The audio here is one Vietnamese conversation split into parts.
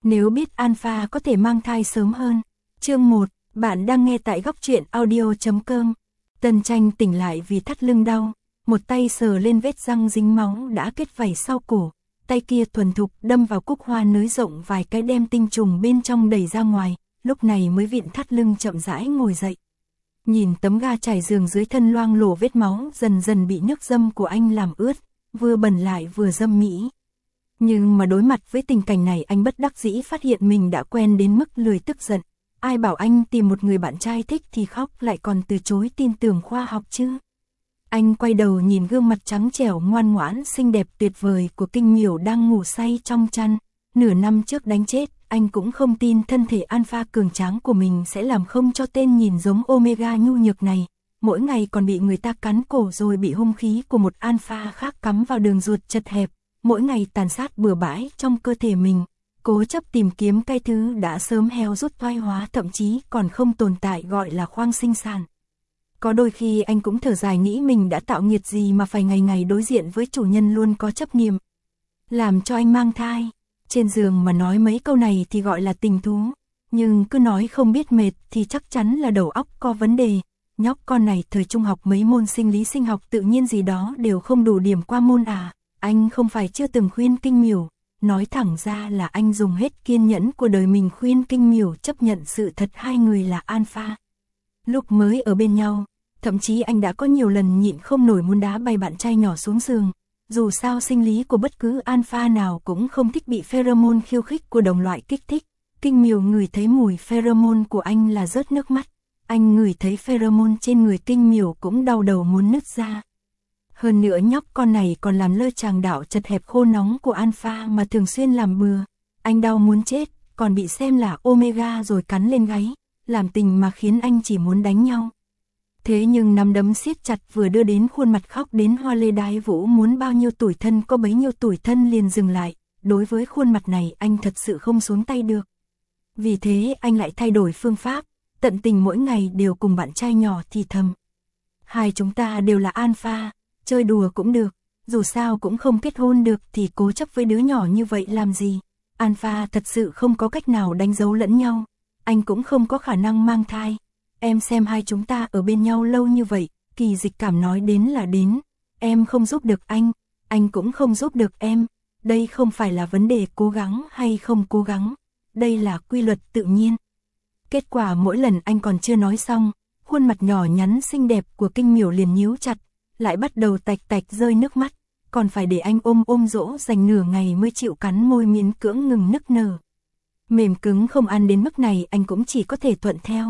Nếu biết Alpha có thể mang thai sớm hơn. Chương 1, bạn đang nghe tại góc truyện audio.com. Tần Tranh tỉnh lại vì thắt lưng đau, một tay sờ lên vết răng dính máu đã kết vảy sau cổ, tay kia thuần thục đâm vào cúc hoa nới rộng vài cái đem tinh trùng bên trong đẩy ra ngoài, lúc này mới vịn thắt lưng chậm rãi ngồi dậy. Nhìn tấm ga trải giường dưới thân loang lổ vết máu dần dần bị nước dâm của anh làm ướt, vừa bẩn lại vừa dâm mỹ. Nhưng mà đối mặt với tình cảnh này anh bất đắc dĩ phát hiện mình đã quen đến mức lười tức giận. Ai bảo anh tìm một người bạn trai thích thì khóc lại còn từ chối tin tưởng khoa học chứ. Anh quay đầu nhìn gương mặt trắng trẻo ngoan ngoãn xinh đẹp tuyệt vời của Kinh Miểu đang ngủ say trong chăn. Nửa năm trước đánh chết, anh cũng không tin thân thể alpha cường tráng của mình sẽ làm không cho tên nhìn giống Omega nhu nhược này. Mỗi ngày còn bị người ta cắn cổ rồi bị hung khí của một alpha khác cắm vào đường ruột chật hẹp. Mỗi ngày tàn sát bừa bãi trong cơ thể mình, cố chấp tìm kiếm cái thứ đã sớm heo rút thoái hóa, thậm chí còn không tồn tại gọi là khoang sinh sản. Có đôi khi anh cũng thở dài nghĩ mình đã tạo nghiệt gì mà phải ngày ngày đối diện với chủ nhân luôn có chấp niệm làm cho anh mang thai. Trên giường mà nói mấy câu này thì gọi là tình thú, nhưng cứ nói không biết mệt thì chắc chắn là đầu óc có vấn đề. Nhóc con này thời trung học mấy môn sinh lý sinh học tự nhiên gì đó đều không đủ điểm qua môn à. Anh không phải chưa từng khuyên Kinh Miểu, nói thẳng ra là anh dùng hết kiên nhẫn của đời mình khuyên Kinh Miểu chấp nhận sự thật hai người là alpha. Lúc mới ở bên nhau, thậm chí anh đã có nhiều lần nhịn không nổi muốn đá bay bạn trai nhỏ xuống giường. Dù sao sinh lý của bất cứ alpha nào cũng không thích bị pheromone khiêu khích của đồng loại kích thích. Kinh Miểu ngửi thấy mùi pheromone của anh là rớt nước mắt. Anh ngửi thấy pheromone trên người Kinh Miểu cũng đau đầu muốn nứt ra. Hơn nữa nhóc con này còn làm lơ tràng đạo chật hẹp khô nóng của alpha mà thường xuyên làm bừa. Anh đau muốn chết, còn bị xem là Omega rồi cắn lên gáy, làm tình mà khiến anh chỉ muốn đánh nhau. Thế nhưng nắm đấm siết chặt vừa đưa đến khuôn mặt khóc đến hoa lê đái vũ, muốn bao nhiêu tủi thân có bấy nhiêu tủi thân liền dừng lại. Đối với khuôn mặt này anh thật sự không xuống tay được. Vì thế anh lại thay đổi phương pháp, tận tình mỗi ngày đều cùng bạn trai nhỏ thì thầm. Hai chúng ta đều là alpha. Chơi đùa cũng được, dù sao cũng không kết hôn được thì cố chấp với đứa nhỏ như vậy làm gì. Alpha thật sự không có cách nào đánh dấu lẫn nhau, anh cũng không có khả năng mang thai. Em xem hai chúng ta ở bên nhau lâu như vậy, Kỳ Dịch Cảm nói đến là đến. Em không giúp được anh cũng không giúp được em. Đây không phải là vấn đề cố gắng hay không cố gắng, đây là quy luật tự nhiên. Kết quả mỗi lần anh còn chưa nói xong, khuôn mặt nhỏ nhắn xinh đẹp của Kinh Miểu liền nhíu chặt, lại bắt đầu tạch tạch rơi nước mắt, còn phải để anh ôm dỗ dành nửa ngày mới chịu cắn môi miễn cưỡng ngừng nức nở. Mềm cứng không ăn đến mức này anh cũng chỉ có thể thuận theo.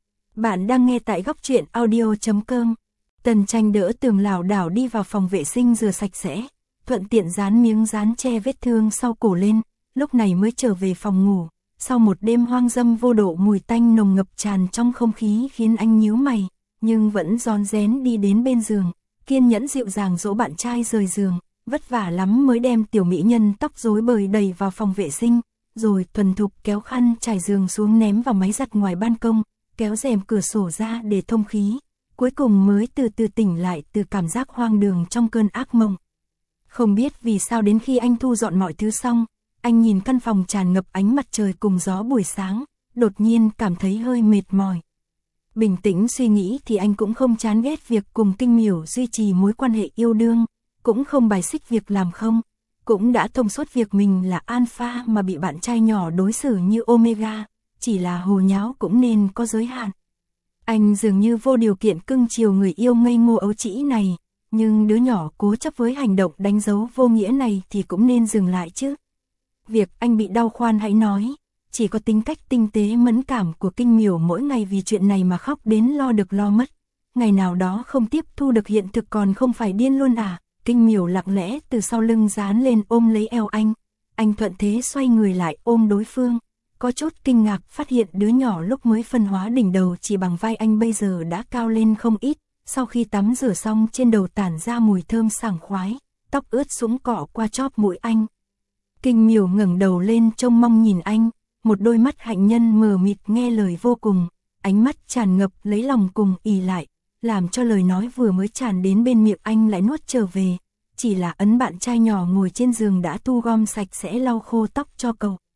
Bạn đang nghe tại góc truyện audio.com. Tần Tranh đỡ Tường lảo đảo đi vào phòng vệ sinh rửa sạch sẽ, thuận tiện dán miếng dán che vết thương sau cổ lên, lúc này mới trở về phòng ngủ. Sau một đêm hoang dâm vô độ, mùi tanh nồng ngập tràn trong không khí khiến anh nhíu mày, nhưng vẫn rón rén đi đến bên giường, kiên nhẫn dịu dàng dỗ bạn trai rời giường, vất vả lắm mới đem tiểu mỹ nhân tóc rối bời đẩy vào phòng vệ sinh, rồi thuần thục kéo khăn trải giường xuống ném vào máy giặt ngoài ban công, kéo rèm cửa sổ ra để thông khí, cuối cùng mới từ từ tỉnh lại từ cảm giác hoang đường trong cơn ác mộng. Không biết vì sao đến khi anh thu dọn mọi thứ xong, anh nhìn căn phòng tràn ngập ánh mặt trời cùng gió buổi sáng, đột nhiên cảm thấy hơi mệt mỏi. Bình tĩnh suy nghĩ thì anh cũng không chán ghét việc cùng Kinh Miểu duy trì mối quan hệ yêu đương, cũng không bài xích việc làm không, cũng đã thông suốt việc mình là alpha mà bị bạn trai nhỏ đối xử như omega, chỉ là hồ nháo cũng nên có giới hạn. Anh dường như vô điều kiện cưng chiều người yêu ngây ngô ấu trĩ này, nhưng đứa nhỏ cố chấp với hành động đánh dấu vô nghĩa này thì cũng nên dừng lại chứ. Việc anh bị đau khoan hãy nói, chỉ có tính cách tinh tế mẫn cảm của Kinh Miểu mỗi ngày vì chuyện này mà khóc đến lo được lo mất. Ngày nào đó không tiếp thu được hiện thực còn không phải điên luôn à? Kinh Miểu lặng lẽ từ sau lưng dán lên ôm lấy eo anh thuận thế xoay người lại ôm đối phương. Có chút kinh ngạc phát hiện đứa nhỏ lúc mới phân hóa đỉnh đầu chỉ bằng vai anh bây giờ đã cao lên không ít, sau khi tắm rửa xong trên đầu tản ra mùi thơm sảng khoái, tóc ướt sũng cọ qua chóp mũi anh. Kinh Miểu ngẩng đầu lên trông mong nhìn anh, một đôi mắt hạnh nhân mờ mịt nghe lời vô cùng, ánh mắt tràn ngập lấy lòng cùng ỷ lại, làm cho lời nói vừa mới tràn đến bên miệng anh lại nuốt trở về, chỉ là ấn bạn trai nhỏ ngồi trên giường đã thu gom sạch sẽ lau khô tóc cho cậu.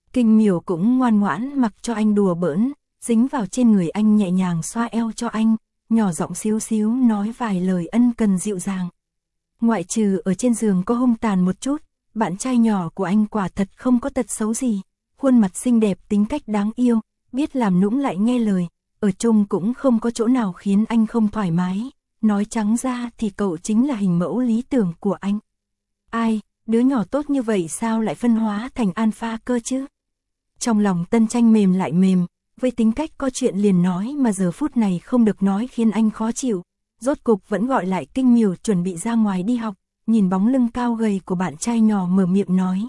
Kinh Miểu cũng ngoan ngoãn mặc cho anh đùa bỡn, dính vào trên người anh nhẹ nhàng xoa eo cho anh, nhỏ giọng xíu xíu nói vài lời ân cần dịu dàng. Ngoại trừ ở trên giường có hung tàn một chút, bạn trai nhỏ của anh quả thật không có tật xấu gì, khuôn mặt xinh đẹp, tính cách đáng yêu, biết làm nũng lại nghe lời, ở chung cũng không có chỗ nào khiến anh không thoải mái, nói trắng ra thì cậu chính là hình mẫu lý tưởng của anh. Ai, đứa nhỏ tốt như vậy sao lại phân hóa thành alpha cơ chứ? Trong lòng Tân Tranh mềm lại mềm, với tính cách có chuyện liền nói mà giờ phút này không được nói khiến anh khó chịu, rốt cục vẫn gọi lại Kinh Miểu chuẩn bị ra ngoài đi học, nhìn bóng lưng cao gầy của bạn trai nhỏ mở miệng nói.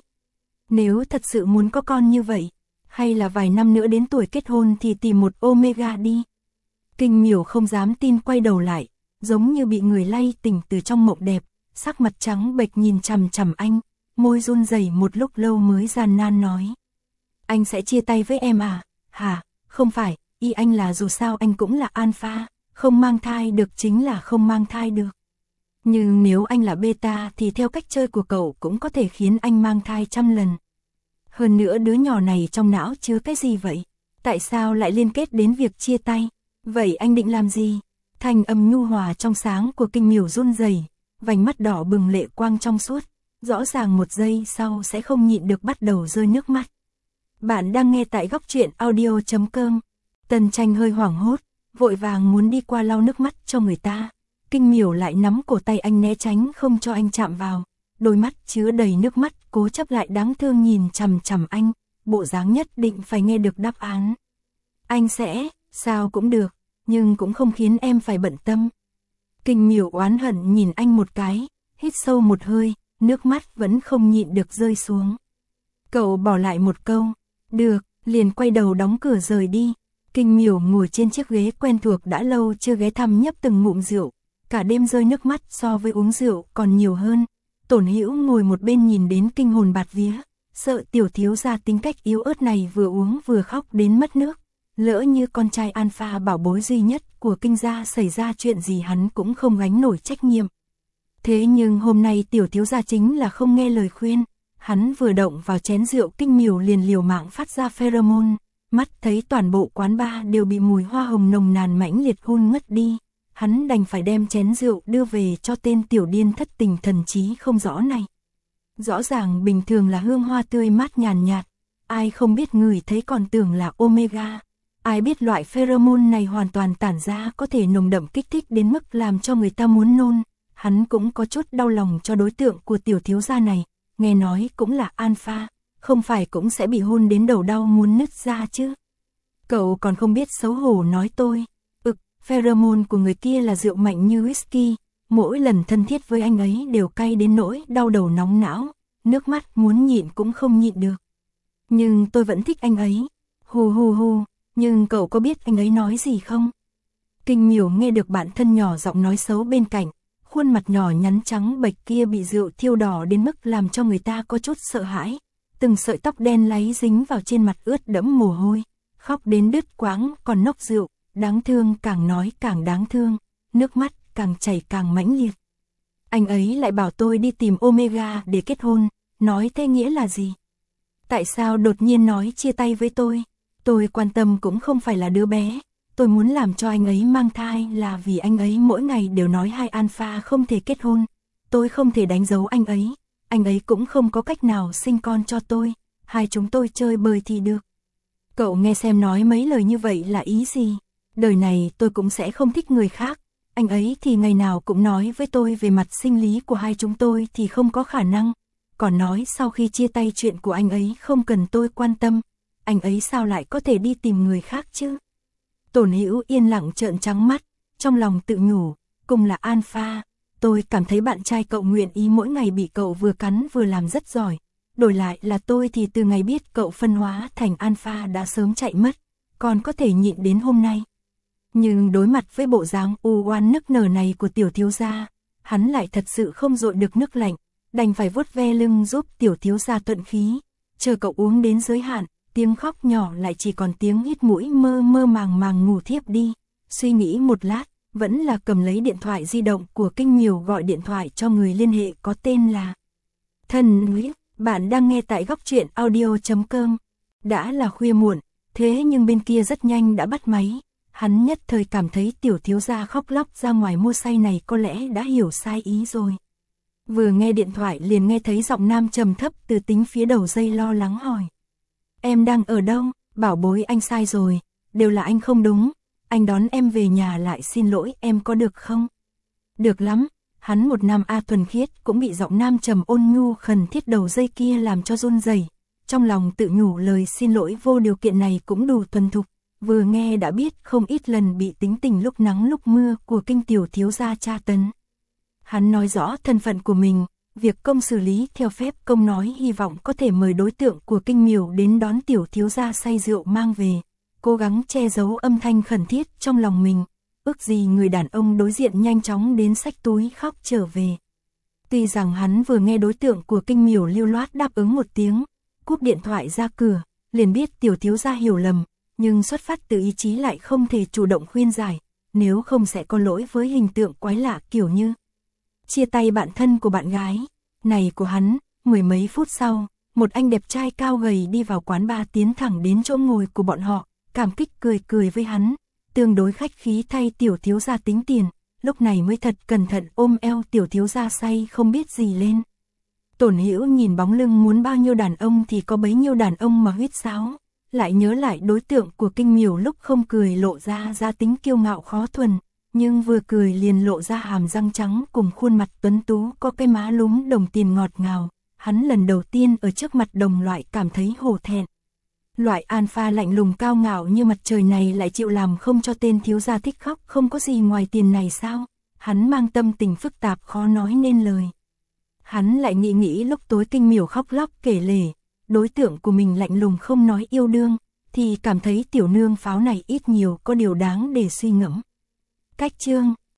Nếu thật sự muốn có con như vậy, hay là vài năm nữa đến tuổi kết hôn thì tìm một Omega đi. Kinh Miểu không dám tin quay đầu lại, giống như bị người lay tỉnh từ trong mộng đẹp, sắc mặt trắng bệch nhìn chằm chằm anh, môi run rẩy một lúc lâu mới gian nan nói. Anh sẽ chia tay với em à? Hả? Không phải, ý anh là dù sao anh cũng là alpha, không mang thai được chính là không mang thai được. Nhưng nếu anh là beta thì theo cách chơi của cậu cũng có thể khiến anh mang thai 100 lần. Hơn nữa đứa nhỏ này trong não chứa cái gì vậy? Tại sao lại liên kết đến việc chia tay? Vậy anh định làm gì? Thanh âm nhu hòa trong sáng của Kinh Miểu run rẩy, vành mắt đỏ bừng lệ quang trong suốt, rõ ràng một giây sau sẽ không nhịn được bắt đầu rơi nước mắt. Bạn đang nghe tại góc truyện audio.com. Tân Tranh hơi hoảng hốt, vội vàng muốn đi qua lau nước mắt cho người ta. Kinh Miểu lại nắm cổ tay anh né tránh không cho anh chạm vào, đôi mắt chứa đầy nước mắt cố chấp lại đáng thương nhìn chằm chằm anh, bộ dáng nhất định phải nghe được đáp án. Anh sẽ, sao cũng được, nhưng cũng không khiến em phải bận tâm. Kinh Miểu oán hận nhìn anh một cái, hít sâu một hơi, nước mắt vẫn không nhịn được rơi xuống. Cậu bỏ lại một câu, được, liền quay đầu đóng cửa rời đi. Kinh Miểu ngồi trên chiếc ghế quen thuộc đã lâu chưa ghé thăm nhấp từng ngụm rượu, cả đêm rơi nước mắt so với uống rượu còn nhiều hơn. Tổn Hữu ngồi một bên nhìn đến kinh hồn bạt vía, sợ tiểu thiếu gia tính cách yếu ớt này vừa uống vừa khóc đến mất nước. Lỡ như con trai alpha bảo bối duy nhất của Kinh gia xảy ra chuyện gì hắn cũng không gánh nổi trách nhiệm. Thế nhưng hôm nay tiểu thiếu gia chính là không nghe lời khuyên, hắn vừa động vào chén rượu Kinh Miểu liền liều mạng phát ra pheromone, mắt thấy toàn bộ quán bar đều bị mùi hoa hồng nồng nàn mãnh liệt hôn ngất đi. Hắn đành phải đem chén rượu đưa về cho tên tiểu điên thất tình thần trí không rõ này. Rõ ràng bình thường là hương hoa tươi mát nhàn nhạt, ai không biết ngửi thấy còn tưởng là Omega. Ai biết loại pheromone này hoàn toàn tản ra có thể nồng đậm kích thích đến mức làm cho người ta muốn nôn. Hắn cũng có chút đau lòng cho đối tượng của tiểu thiếu gia này, nghe nói cũng là alpha, không phải cũng sẽ bị hôn đến đầu đau muốn nứt ra chứ. Cậu còn không biết xấu hổ nói tôi. Pheromone của người kia là rượu mạnh như whisky, mỗi lần thân thiết với anh ấy đều cay đến nỗi đau đầu nóng não, nước mắt muốn nhịn cũng không nhịn được. Nhưng tôi vẫn thích anh ấy. Hù hù hù, nhưng cậu có biết anh ấy nói gì không? Kinh Miểu nghe được bạn thân nhỏ giọng nói xấu bên cạnh, khuôn mặt nhỏ nhắn trắng bệch kia bị rượu thiêu đỏ đến mức làm cho người ta có chút sợ hãi. Từng sợi tóc đen láy dính vào trên mặt ướt đẫm mồ hôi, khóc đến đứt quãng còn nốc rượu. Đáng thương càng nói càng đáng thương, nước mắt càng chảy càng mãnh liệt. Anh ấy lại bảo tôi đi tìm Omega để kết hôn, nói thế nghĩa là gì? Tại sao đột nhiên nói chia tay với tôi? Tôi quan tâm cũng không phải là đứa bé, tôi muốn làm cho anh ấy mang thai là vì anh ấy mỗi ngày đều nói hai alpha không thể kết hôn. Tôi không thể đánh dấu anh ấy cũng không có cách nào sinh con cho tôi, hai chúng tôi chơi bời thì được. Cậu nghe xem nói mấy lời như vậy là ý gì? Đời này tôi cũng sẽ không thích người khác, anh ấy thì ngày nào cũng nói với tôi về mặt sinh lý của hai chúng tôi thì không có khả năng, còn nói sau khi chia tay chuyện của anh ấy không cần tôi quan tâm, anh ấy sao lại có thể đi tìm người khác chứ? Tổn Hữu yên lặng trợn trắng mắt, trong lòng tự nhủ, cùng là alpha, tôi cảm thấy bạn trai cậu nguyện ý mỗi ngày bị cậu vừa cắn vừa làm rất giỏi, đổi lại là tôi thì từ ngày biết cậu phân hóa thành alpha đã sớm chạy mất, còn có thể nhịn đến hôm nay. Nhưng đối mặt với bộ dáng u oán nức nở này của tiểu thiếu gia, hắn lại thật sự không dội được nước lạnh, đành phải vuốt ve lưng giúp tiểu thiếu gia thuận khí, chờ cậu uống đến giới hạn, tiếng khóc nhỏ lại chỉ còn tiếng hít mũi mơ mơ màng màng ngủ thiếp đi. Suy nghĩ một lát, vẫn là cầm lấy điện thoại di động của Kinh Miểu gọi điện thoại cho người liên hệ có tên là Thân Nguyễn. Bạn đang nghe tại góc truyện audio.com. Đã là khuya muộn, thế nhưng bên kia rất nhanh đã bắt máy. Hắn nhất thời cảm thấy tiểu thiếu gia khóc lóc ra ngoài mua say này có lẽ đã hiểu sai ý rồi. Vừa nghe điện thoại liền nghe thấy giọng nam trầm thấp từ tính phía đầu dây lo lắng hỏi. Em đang ở đâu? Bảo bối anh sai rồi, đều là anh không đúng, anh đón em về nhà lại xin lỗi em có được không? Được lắm, hắn một nam A thuần khiết cũng bị giọng nam trầm ôn nhu khẩn thiết đầu dây kia làm cho run rẩy. Trong lòng tự nhủ lời xin lỗi vô điều kiện này cũng đủ thuần thục, vừa nghe đã biết không ít lần bị tính tình lúc nắng lúc mưa của kinh tiểu thiếu gia tra tấn. Hắn nói rõ thân phận của mình, việc công xử lý theo phép công nói hy vọng có thể mời đối tượng của kinh miểu đến đón tiểu thiếu gia say rượu mang về, cố gắng che giấu âm thanh khẩn thiết trong lòng mình, ước gì người đàn ông đối diện nhanh chóng đến xách túi khóc trở về. Tuy rằng hắn vừa nghe đối tượng của kinh miểu lưu loát đáp ứng một tiếng, cúp điện thoại ra cửa, liền biết tiểu thiếu gia hiểu lầm, nhưng xuất phát từ ý chí lại không thể chủ động khuyên giải, nếu không sẽ có lỗi với hình tượng quái lạ kiểu như chia tay bạn thân của bạn gái này của hắn. Mười mấy phút sau, một anh đẹp trai cao gầy đi vào quán bar tiến thẳng đến chỗ ngồi của bọn họ, cảm kích cười cười với hắn, tương đối khách khí thay tiểu thiếu gia tính tiền, lúc này mới thật cẩn thận ôm eo tiểu thiếu gia say không biết gì lên. Tổn Hữu nhìn bóng lưng muốn bao nhiêu đàn ông thì có bấy nhiêu đàn ông mà huýt sáo, lại nhớ lại đối tượng của kinh miểu lúc không cười lộ ra tính kiêu ngạo khó thuần, nhưng vừa cười liền lộ ra hàm răng trắng cùng khuôn mặt tuấn tú có cái má lúm đồng tiền ngọt ngào, hắn lần đầu tiên ở trước mặt đồng loại cảm thấy hổ thẹn. Loại alpha lạnh lùng cao ngạo như mặt trời này lại chịu làm không cho tên thiếu gia thích khóc không có gì ngoài tiền này sao? Hắn mang tâm tình phức tạp khó nói nên lời. Hắn lại nghĩ lúc tối kinh miểu khóc lóc kể lể, đối tượng của mình lạnh lùng không nói yêu đương, thì cảm thấy tiểu nương pháo này ít nhiều có điều đáng để suy ngẫm. Cách chương